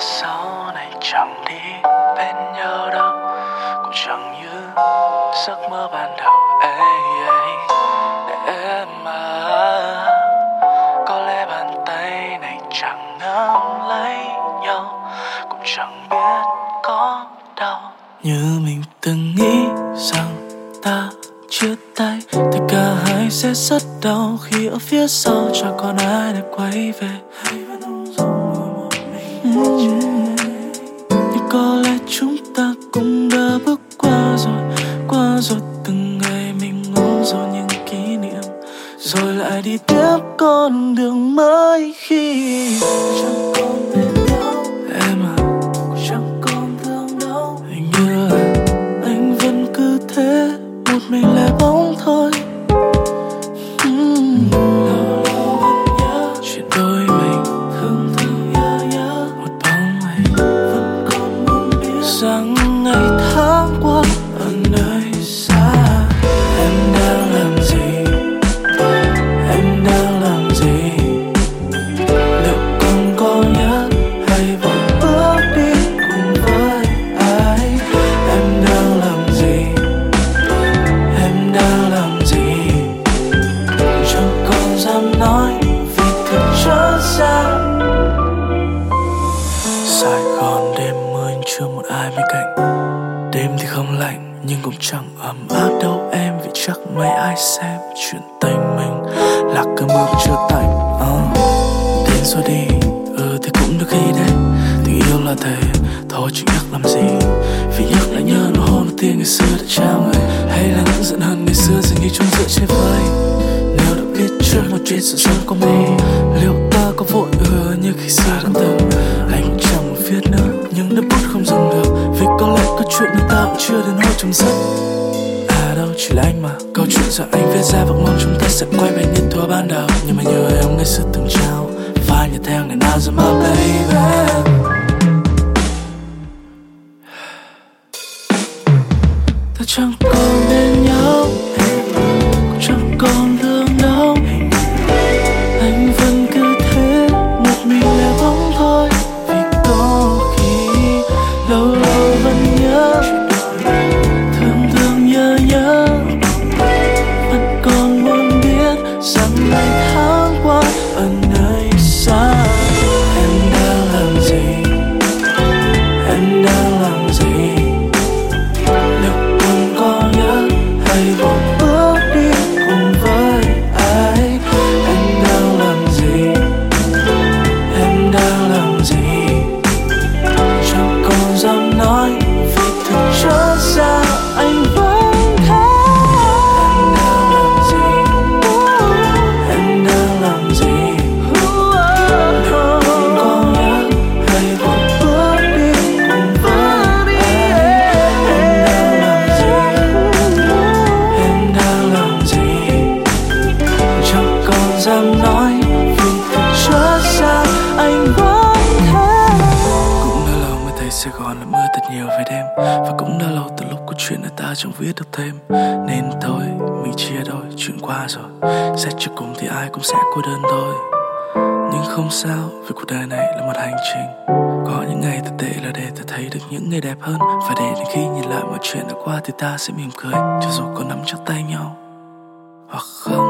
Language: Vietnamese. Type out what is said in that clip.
sau này chẳng đi bên nhau đâu, cũng chẳng như giấc mơ ban đầu. Để em mà có lẽ bàn tay này chẳng nắm lấy nhau, cũng chẳng biết có đau như mình từng nghĩ rằng ta chia tay thì cả hai sẽ rất đau khi ở phía sau chẳng còn ai để quay về. Nhưng có lẽ chúng ta cũng đã bước qua rồi từng ngày mình ôm rồi những kỷ niệm, rồi lại đi tiếp con đường mới khi chẳng còn bên nhau. Em à, chẳng còn thương đâu, hình như là anh vẫn cứ thế một mình lẻ bóng thôi. Chuyện đôi mình thương nhớ một bóng anh vẫn còn muốn biết rằng ngày tháng qua ở nơi xa em đang làm gì, em đang làm gì, liệu còn có nhớ hay vẫn bước đi cùng với ai. Em đang làm gì, em đang làm gì, chẳng còn dám nói vì thực trở ra. Sài Gòn đêm mưa chưa một ai bên cạnh, đêm thì không lạnh nhưng cũng chẳng ấm áp đâu em, vì chắc mấy ai xem chuyện tình mình là cơn mưa chưa tạnh. Đến rồi đi, thì cũng được khi đấy, tình yêu là thế, thôi chỉ nhắc làm gì, vì nhắc lại nhớ nụ hôn đầu tiên ngày xưa đã trao người, hay là những giận hờn ngày xưa dường như chung dựa trên vai. Nếu đã biết trước một chuyện sự sống của mình, liệu ta có vội như khi xưa đã từng. Anh chẳng muốn viết nữa nhưng nước bút không dừng được, vì có lẽ có chuyện người ta cũng chưa đến hồi chấm dứt. À đâu chỉ là anh mà, câu chuyện giờ anh viết ra vẫn mong chúng ta sẽ quay về như thuở ban đầu, nhưng mà nhớ em ngày xưa từng trao và nhớ theo ngày nào rồi mà baby. Ta chẳng còn bên nhau, cũng chẳng còn thương đâu, anh vẫn cứ thế một mình lẻ bóng thôi. Vì có khi lâu lâu vẫn nhớ, thương nhớ, vẫn còn muốn biết rằng ngày tháng qua ở nơi xa em đang làm gì, em đang làm gì, liệu còn có nhớ hay vội bước đi cùng với ai. Em đang làm gì, em đang làm gì, chẳng còn dám nói vì thực trở ra anh vẫn thế. Em đang làm gì, liệu còn có nhớ hay vội bước đi cùng với ai. Em đang làm gì, chẳng còn dám nói vì thực trở ra anh vẫn thế. Cũng đã lâu mới thấy Sài Gòn là mưa thật nhiều về đêm, và cũng đã lâu từ lúc có chuyện ở ta chẳng viết được thêm, nên thôi mình chia đôi, chuyện qua rồi, xét cho cùng thì ai cũng sẽ cô đơn thôi. Nhưng không sao, vì cuộc đời này là một hành trình, có những ngày thật tệ là để ta thấy được những ngày đẹp hơn, và để đến khi nhìn lại mọi chuyện đã qua thì ta sẽ mỉm cười, cho dù có nắm chắc tay nhau hoặc không.